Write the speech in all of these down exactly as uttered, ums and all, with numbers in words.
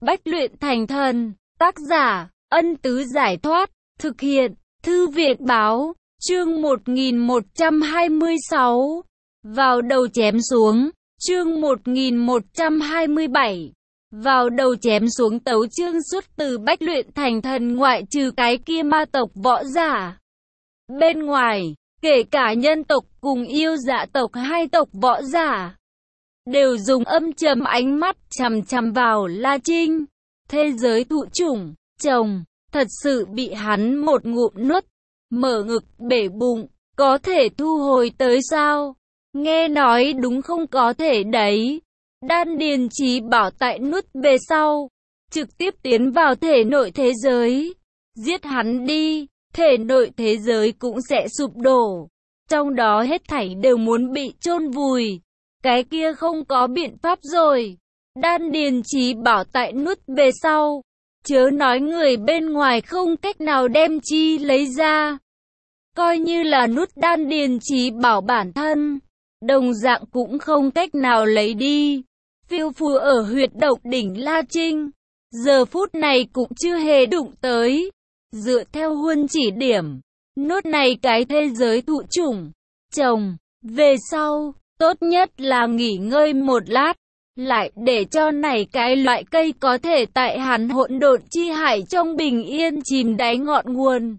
Bách luyện thành thần, tác giả, Ân Tứ Giải Thoát, thực hiện, Thư viện Báo, chương một nghìn một trăm hai mươi sáu, vào đầu chém xuống, chương một nghìn một trăm hai mươi bảy, vào đầu chém xuống tấu chương xuất từ Bách luyện thành thần ngoại trừ cái kia ma tộc võ giả. Bên ngoài, kể cả nhân tộc cùng yêu dạ tộc hai tộc võ giả, đều dùng âm trầm ánh mắt chằm chằm vào La Trinh. Thế giới thụ chủng, chồng, thật sự bị hắn một ngụm nuốt, mở ngực bể bụng, có thể thu hồi tới sao? Nghe nói đúng không có thể đấy. Đan điền trí bảo tại nuốt về sau, trực tiếp tiến vào thể nội thế giới. Giết hắn đi, thể nội thế giới cũng sẽ sụp đổ. Trong đó hết thảy đều muốn bị chôn vùi. Cái kia không có biện pháp rồi. Đan điền trí bảo tại nuốt về sau, chớ nói người bên ngoài không cách nào đem chi lấy ra. Coi như là nuốt đan điền trí bảo bản thân, đồng dạng cũng không cách nào lấy đi. Phiêu phù ở huyệt độc đỉnh La Trinh, giờ phút này cũng chưa hề đụng tới. Dựa theo huân chỉ điểm, nuốt này cái thế giới thụ chủng, chồng, về sau, tốt nhất là nghỉ ngơi một lát, lại để cho này cái loại cây có thể tại hắn hỗn độn chi hải trong bình yên chìm đáy ngọn nguồn.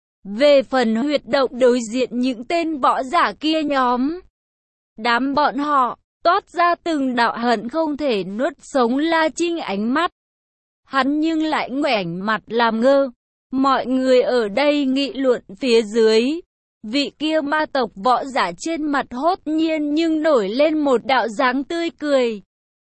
Về phần huyệt động đối diện những tên võ giả kia nhóm, đám bọn họ toát ra từng đạo hận không thể nuốt sống La Trinh ánh mắt. Hắn nhưng lại ngoảnh mặt làm ngơ. Mọi người ở đây nghị luận phía dưới, vị kia ma tộc võ giả trên mặt hốt nhiên nhưng nổi lên một đạo dáng tươi cười.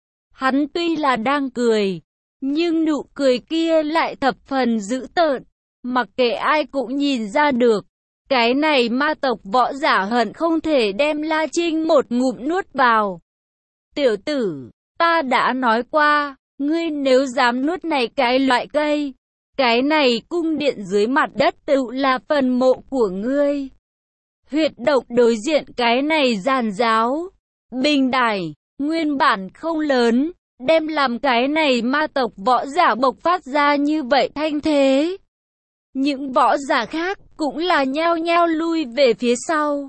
Hắn tuy là đang cười, nhưng nụ cười kia lại thập phần dữ tợn, mặc kệ ai cũng nhìn ra được. Cái này ma tộc võ giả hận không thể đem La Trinh một ngụm nuốt vào. Tiểu tử, ta đã nói qua, ngươi nếu dám nuốt này cái loại cây, cái này cung điện dưới mặt đất tự là phần mộ của ngươi. Huyệt độc đối diện cái này giàn giáo, bình đài, nguyên bản không lớn, đem làm cái này ma tộc võ giả bộc phát ra như vậy thanh thế. Những võ giả khác cũng là nhao nhao lui về phía sau.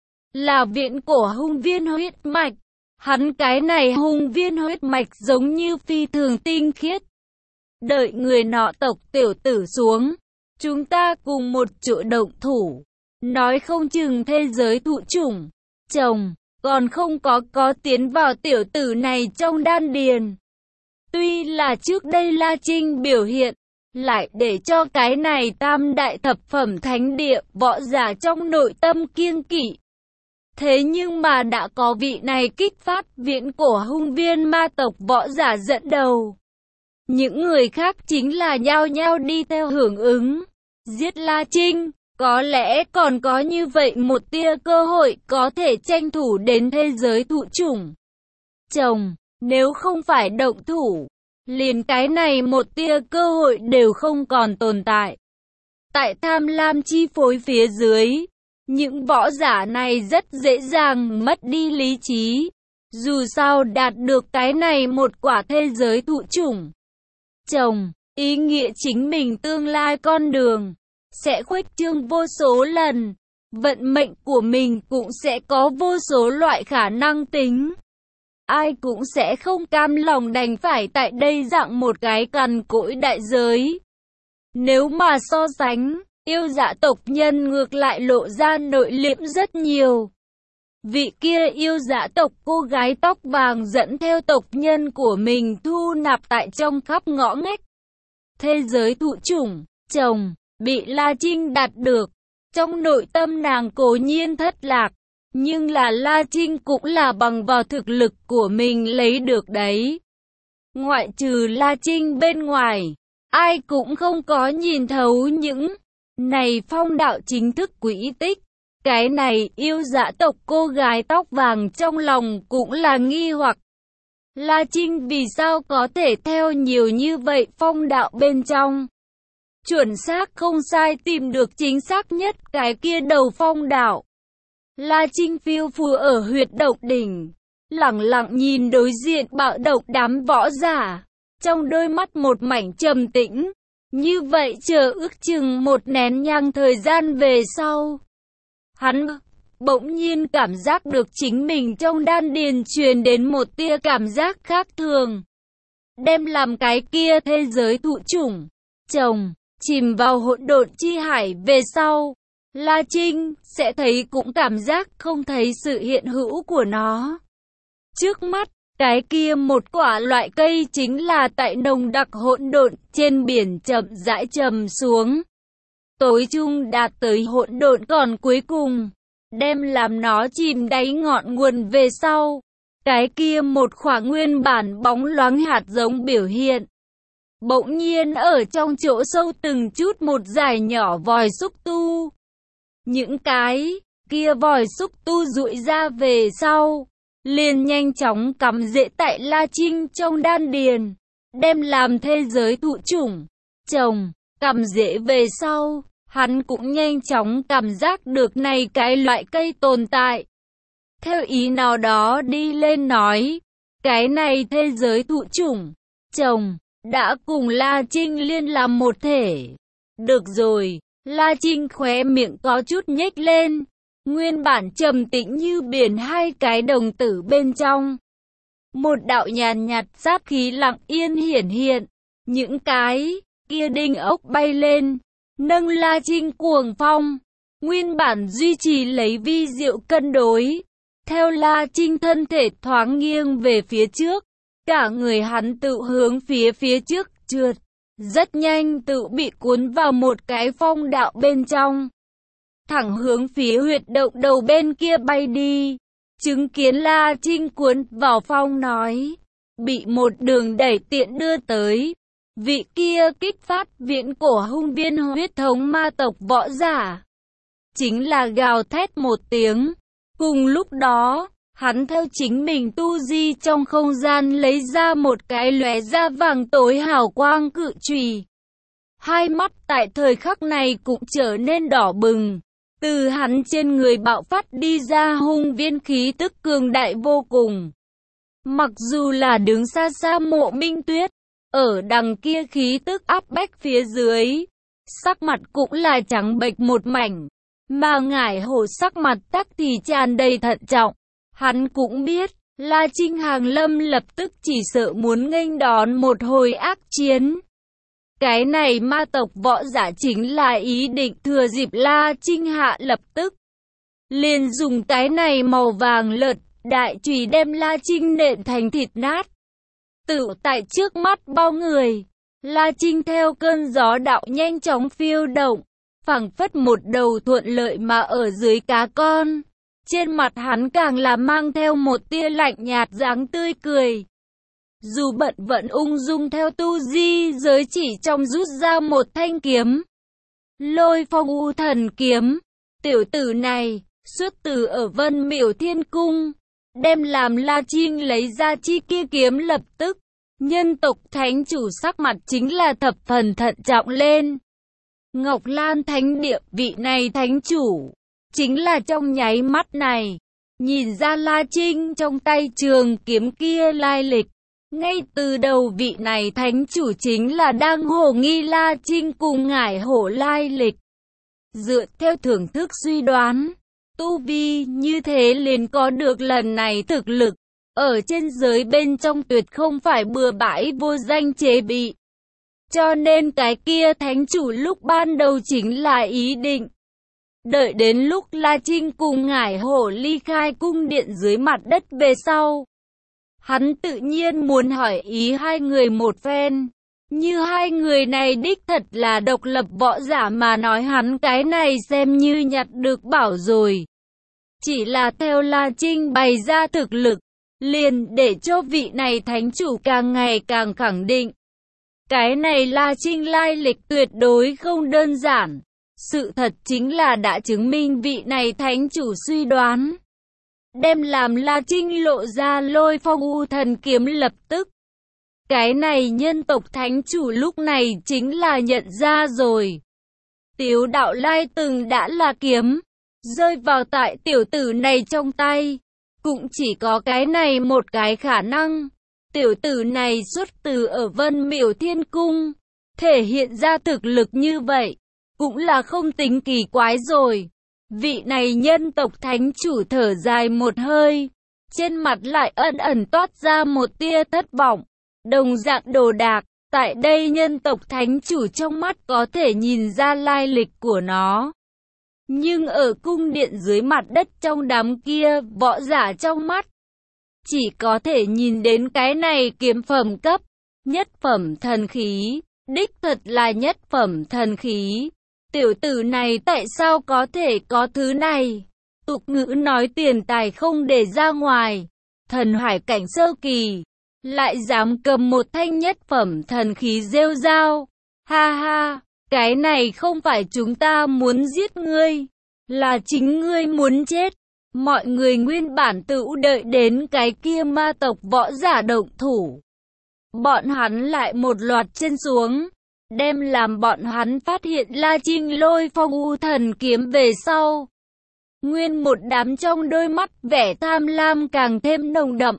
Là viện cổ hung viên huyết mạch, hắn cái này hung viên huyết mạch giống như phi thường tinh khiết. Đợi người nọ tộc tiểu tử xuống, chúng ta cùng một chỗ động thủ. Nói không chừng thế giới thụ chủng, chồng, còn không có có tiến vào tiểu tử này trong đan điền. Tuy là trước đây La Trinh biểu hiện, lại để cho cái này tam đại thập phẩm thánh địa võ giả trong nội tâm kiêng kỵ. Thế nhưng mà đã có vị này kích phát viễn cổ hung viên ma tộc võ giả dẫn đầu. Những người khác chính là nhao nhao đi theo hưởng ứng, giết La Trinh, có lẽ còn có như vậy một tia cơ hội có thể tranh thủ đến thế giới thụ chủng. Chồng, nếu không phải động thủ, liền cái này một tia cơ hội đều không còn tồn tại. Tại tham lam chi phối phía dưới, những võ giả này rất dễ dàng mất đi lý trí. Dù sao đạt được cái này một quả thế giới thụ chủng, chồng, ý nghĩa chính mình tương lai con đường sẽ khuếch trương vô số lần, vận mệnh của mình cũng sẽ có vô số loại khả năng tính. Ai cũng sẽ không cam lòng đành phải tại đây dạng một cái cằn cỗi đại giới. Nếu mà so sánh, yêu dạ tộc nhân ngược lại lộ ra nội liễm rất nhiều. Vị kia yêu dạ tộc cô gái tóc vàng dẫn theo tộc nhân của mình thu nạp tại trong khắp ngõ ngách. Thế giới thụ chủng, chồng, bị La Trinh đạt được. Trong nội tâm nàng cố nhiên thất lạc, nhưng là La Trinh cũng là bằng vào thực lực của mình lấy được đấy. Ngoại trừ La Trinh bên ngoài, ai cũng không có nhìn thấu những này phong đạo chính thức quỹ tích. Cái này yêu dạ tộc cô gái tóc vàng trong lòng cũng là nghi hoặc. La Trinh vì sao có thể theo nhiều như vậy phong đạo bên trong? Chuẩn xác không sai tìm được chính xác nhất cái kia đầu phong đạo. La Trinh phiêu phù ở huyệt độc đỉnh, lẳng lặng nhìn đối diện bạo độc đám võ giả. trong đôi mắt một mảnh trầm tĩnh. Như vậy chờ ước chừng một nén nhang thời gian về sau, hắn bỗng nhiên cảm giác được chính mình trong đan điền truyền đến một tia cảm giác khác thường. Đem làm cái kia thế giới thụ chủng, chồng, chìm vào hỗn độn chi hải về sau, La Trinh sẽ thấy cũng cảm giác không thấy sự hiện hữu của nó. Trước mắt, cái kia một quả loại cây chính là tại nồng đặc hỗn độn trên biển chậm rãi trầm xuống. Tối trung đạt tới hỗn độn còn cuối cùng, đem làm nó chìm đáy ngọn nguồn về sau. Cái kia một khoảng nguyên bản bóng loáng hạt giống biểu hiện. Bỗng nhiên ở trong chỗ sâu từng chút một dải nhỏ vòi xúc tu. Những cái kia vòi xúc tu rụi ra về sau, liền nhanh chóng cắm rễ tại La Trinh trong đan điền, đem làm thế giới thụ chủng, trồng, cắm rễ về sau, hắn cũng nhanh chóng cảm giác được này cái loại cây tồn tại. Theo ý nào đó đi lên nói, cái này thế giới thụ chủng, trồng, đã cùng La Trinh liên làm một thể. Được rồi, La Trinh khóe miệng có chút nhếch lên. Nguyên bản trầm tĩnh như biển hai cái đồng tử bên trong. Một đạo nhàn nhạt sát khí lặng yên hiển hiện. Những cái kia đinh ốc bay lên, nâng La Trinh cuồng phong. Nguyên bản duy trì lấy vi diệu cân đối. Theo La Trinh thân thể thoáng nghiêng về phía trước, cả người hắn tự hướng phía phía trước trượt. Rất nhanh tự bị cuốn vào một cái phong đạo bên trong. Thẳng hướng phía huyệt động đầu bên kia bay đi. Chứng kiến La Trinh cuốn vào phong nói. Bị một đường đẩy tiện đưa tới. Vị kia kích phát viễn cổ hung viên huyết thống ma tộc võ giả. Chính là gào thét một tiếng. Cùng lúc đó, hắn theo chính mình tu di trong không gian lấy ra một cái lóe ra vàng tối hào quang cự chùy. Hai mắt tại thời khắc này cũng trở nên đỏ bừng. Từ hắn trên người bạo phát đi ra hung viên khí tức cường đại vô cùng. Mặc dù là đứng xa xa Mộ Minh Tuyết, ở đằng kia khí tức áp bách phía dưới, sắc mặt cũng là trắng bệch một mảnh, mà Ngải Hổ sắc mặt tắc thì tràn đầy thận trọng. Hắn cũng biết, La Trinh hàng lâm lập tức chỉ sợ muốn nghênh đón một hồi ác chiến. Cái này ma tộc võ giả chính là ý định thừa dịp La Trinh hạ lập tức. Liền dùng cái này màu vàng lợt, đại chùy đem La Trinh nện thành thịt nát. Tự tại trước mắt bao người, La Trinh theo cơn gió đạo nhanh chóng phiêu động, phảng phất một đầu thuận lợi mà ở dưới cá con. Trên mặt hắn càng là mang theo một tia lạnh nhạt dáng tươi cười. Dù bận vẫn ung dung theo tu di giới chỉ trong rút ra một thanh kiếm. Lôi Phong U Thần Kiếm. Tiểu tử này, xuất từ ở Vân Miểu Thiên Cung. Đem làm La Trinh lấy ra chi kia kiếm lập tức. Nhân tộc thánh chủ sắc mặt chính là thập phần thận trọng lên. Ngọc Lan Thánh Địa vị này thánh chủ. Chính là trong nháy mắt này. Nhìn ra La Trinh trong tay trường kiếm kia lai lịch. Ngay từ đầu vị này thánh chủ chính là đang hồ nghi La Trinh cùng Ngải Hổ lai lịch. Dựa theo thưởng thức suy đoán, tu vi như thế liền có được lần này thực lực. Ở trên giới bên trong tuyệt không phải bừa bãi vô danh chế bị. Cho nên cái kia thánh chủ lúc ban đầu chính là ý định. Đợi đến lúc La Trinh cùng Ngải Hổ ly khai cung điện dưới mặt đất về sau. Hắn tự nhiên muốn hỏi ý hai người một phen. Như hai người này đích thật là độc lập võ giả mà nói hắn cái này xem như nhặt được bảo rồi. Chỉ là theo La Trinh bày ra thực lực, liền để cho vị này thánh chủ càng ngày càng khẳng định. Cái này La Trinh lai lịch tuyệt đối không đơn giản. Sự thật chính là đã chứng minh vị này thánh chủ suy đoán. Đem làm La Trinh lộ ra Lôi Phong U Thần Kiếm lập tức. Cái này nhân tộc thánh chủ lúc này chính là nhận ra rồi. Tiếu đạo lai từng đã là kiếm, rơi vào tại tiểu tử này trong tay. Cũng chỉ có cái này một cái khả năng. Tiểu tử này xuất từ ở Vân Miểu Thiên Cung, thể hiện ra thực lực như vậy, cũng là không tính kỳ quái rồi. Vị này nhân tộc thánh chủ thở dài một hơi, trên mặt lại ẩn ẩn toát ra một tia thất vọng. Đồng dạng đồ đạc, tại đây nhân tộc thánh chủ trong mắt có thể nhìn ra lai lịch của nó. Nhưng ở cung điện dưới mặt đất trong đám kia võ giả trong mắt, chỉ có thể nhìn đến cái này kiếm phẩm cấp, nhất phẩm thần khí, đích thật là nhất phẩm thần khí. Tiểu tử này tại sao có thể có thứ này? Tục ngữ nói tiền tài không để ra ngoài, thần hải cảnh sơ kỳ, lại dám cầm một thanh nhất phẩm thần khí rêu rao. Ha ha, cái này không phải chúng ta muốn giết ngươi, là chính ngươi muốn chết. Mọi người nguyên bản tự đợi đến cái kia ma tộc võ giả động thủ. Bọn hắn lại một loạt chân xuống, đem làm bọn hắn phát hiện La Trinh lôi phong u thần kiếm về sau. Nguyên một đám trong đôi mắt vẻ tham lam càng thêm nồng đậm.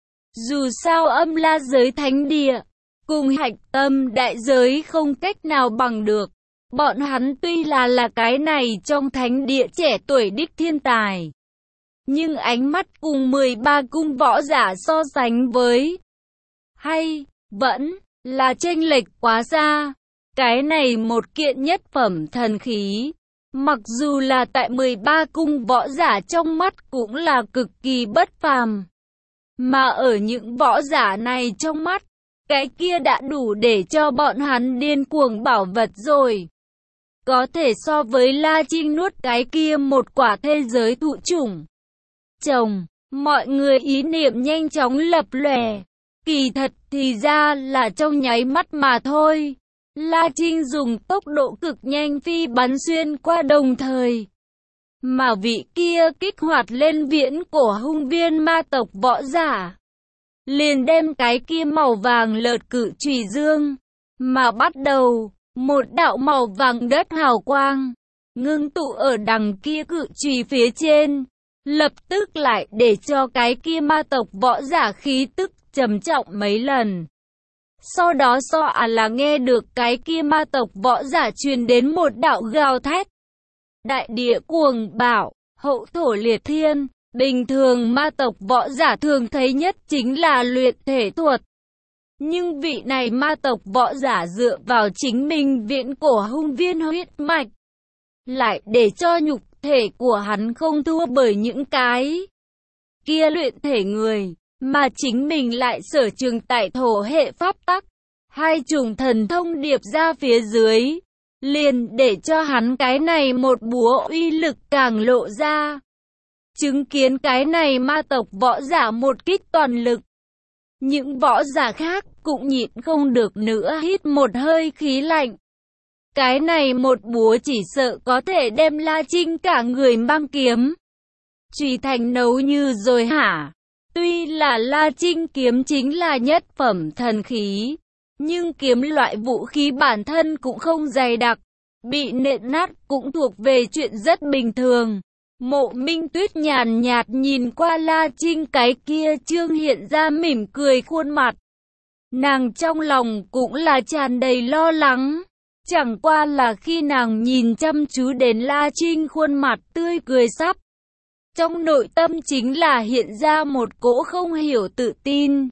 Dù sao âm la giới thánh địa, cùng hạch tâm đại giới không cách nào bằng được. Bọn hắn tuy là là cái này trong thánh địa trẻ tuổi đích thiên tài, nhưng ánh mắt cùng mười ba cung võ giả so sánh với, hay, vẫn, là chênh lệch quá xa. Cái này một kiện nhất phẩm thần khí, mặc dù là tại mười ba cung võ giả trong mắt cũng là cực kỳ bất phàm. Mà ở những võ giả này trong mắt, cái kia đã đủ để cho bọn hắn điên cuồng bảo vật rồi. Có thể so với La Trinh nuốt cái kia một quả thế giới thụ chủng. Chồng, mọi người ý niệm nhanh chóng lập lòe. Kỳ thật thì ra là trong nháy mắt mà thôi. La Trinh dùng tốc độ cực nhanh phi bắn xuyên qua đồng thời. Mà vị kia kích hoạt lên viễn cổ hung viên ma tộc võ giả, liền đem cái kia màu vàng lợt cự chùy dương, mà bắt đầu, một đạo màu vàng đất hào quang, ngưng tụ ở đằng kia cự chùy phía trên, lập tức lại để cho cái kia ma tộc võ giả khí tức trầm trọng mấy lần. Sau đó so à là nghe được cái kia ma tộc võ giả truyền đến một đạo gào thét. Đại địa cuồng bạo, hậu thổ liệt thiên, bình thường ma tộc võ giả thường thấy nhất chính là luyện thể thuật. Nhưng vị này ma tộc võ giả dựa vào chính mình viễn cổ hung viên huyết mạch, lại để cho nhục thể của hắn không thua bởi những cái kia luyện thể người, mà chính mình lại sở trường tại thổ hệ pháp tắc. Hai chủng thần thông điệp ra phía dưới, liền để cho hắn cái này một búa uy lực càng lộ ra. Chứng kiến cái này ma tộc võ giả một kích toàn lực, những võ giả khác cũng nhịn không được nữa hít một hơi khí lạnh. Cái này một búa chỉ sợ có thể đem La Trinh cả người mang kiếm chùy thành nấu như rồi hả? Tuy là La Trinh kiếm chính là nhất phẩm thần khí, nhưng kiếm loại vũ khí bản thân cũng không dày đặc, bị nện nát cũng thuộc về chuyện rất bình thường. Mộ Minh Tuyết nhàn nhạt nhìn qua La Trinh cái kia trương hiện ra mỉm cười khuôn mặt. Nàng trong lòng cũng là tràn đầy lo lắng. Chẳng qua là khi nàng nhìn chăm chú đến La Trinh khuôn mặt tươi cười sắp, trong nội tâm chính là hiện ra một cỗ không hiểu tự tin.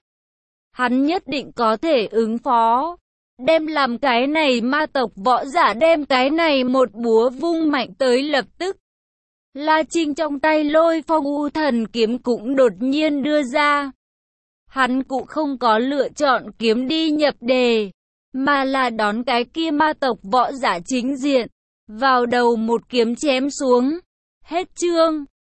Hắn nhất định có thể ứng phó, đem làm cái này ma tộc võ giả đem cái này một búa vung mạnh tới lập tức. La Trinh trong tay lôi phong u thần kiếm cũng đột nhiên đưa ra. Hắn cũng không có lựa chọn kiếm đi nhập đề, mà là đón cái kia ma tộc võ giả chính diện, vào đầu một kiếm chém xuống. Hết chương.